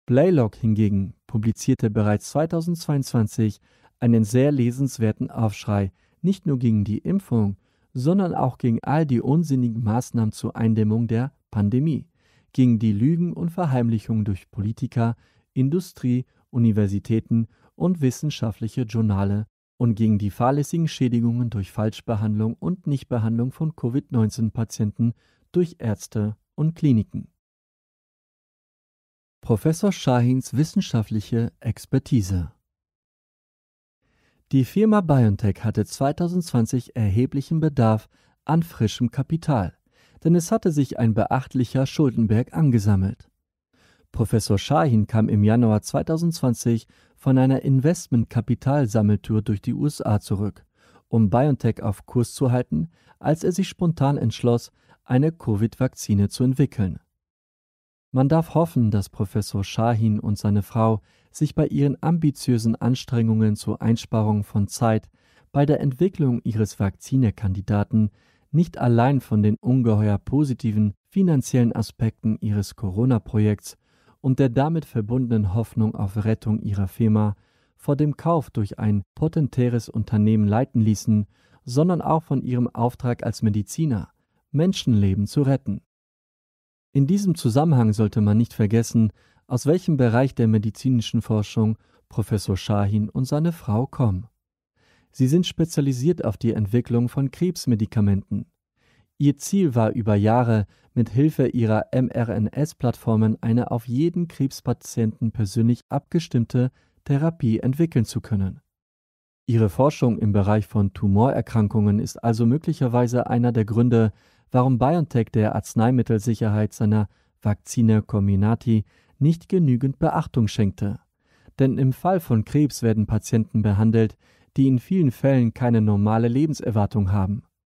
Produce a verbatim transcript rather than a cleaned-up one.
Blaylock hingegen publizierte bereits zweitausendzweiundzwanzig einen sehr lesenswerten Aufschrei, nicht nur gegen die Impfung, sondern auch gegen all die unsinnigen Maßnahmen zur Eindämmung der Pandemie, gegen die Lügen und Verheimlichungen durch Politiker, Industrie, Universitäten und wissenschaftliche Journale und gegen die fahrlässigen Schädigungen durch Falschbehandlung und Nichtbehandlung von Covid neunzehn Patienten durch Ärzte und Kliniken. Professor Shahins wissenschaftliche Expertise. Die Firma BioNTech hatte zweitausendzwanzig erheblichen Bedarf an frischem Kapital, denn es hatte sich ein beachtlicher Schuldenberg angesammelt. Professor Shahin kam im Januar zweitausendzwanzig von einer Investment-Kapitalsammeltour durch die U S A zurück, um BioNTech auf Kurs zu halten, als er sich spontan entschloss, eine Covid-Vakzine zu entwickeln. Man darf hoffen, dass Professor Shahin und seine Frau sich bei ihren ambitiösen Anstrengungen zur Einsparung von Zeit bei der Entwicklung ihres Vakzinekandidaten nicht allein von den ungeheuer positiven finanziellen Aspekten ihres Corona-Projekts und der damit verbundenen Hoffnung auf Rettung ihrer Firma vor dem Kauf durch ein potentäres Unternehmen leiten ließen, sondern auch von ihrem Auftrag als Mediziner, Menschenleben zu retten. In diesem Zusammenhang sollte man nicht vergessen, aus welchem Bereich der medizinischen Forschung Professor Shahin und seine Frau kommen. Sie sind spezialisiert auf die Entwicklung von Krebsmedikamenten. Ihr Ziel war über Jahre, mit Hilfe ihrer M R N S-Plattformen eine auf jeden Krebspatienten persönlich abgestimmte Therapie entwickeln zu können. Ihre Forschung im Bereich von Tumorerkrankungen ist also möglicherweise einer der Gründe, warum BioNTech der Arzneimittelsicherheit seiner Vakzine Comirnaty nicht genügend Beachtung schenkte. Denn im Fall von Krebs werden Patienten behandelt, die in vielen Fällen keine normale Lebenserwartung haben.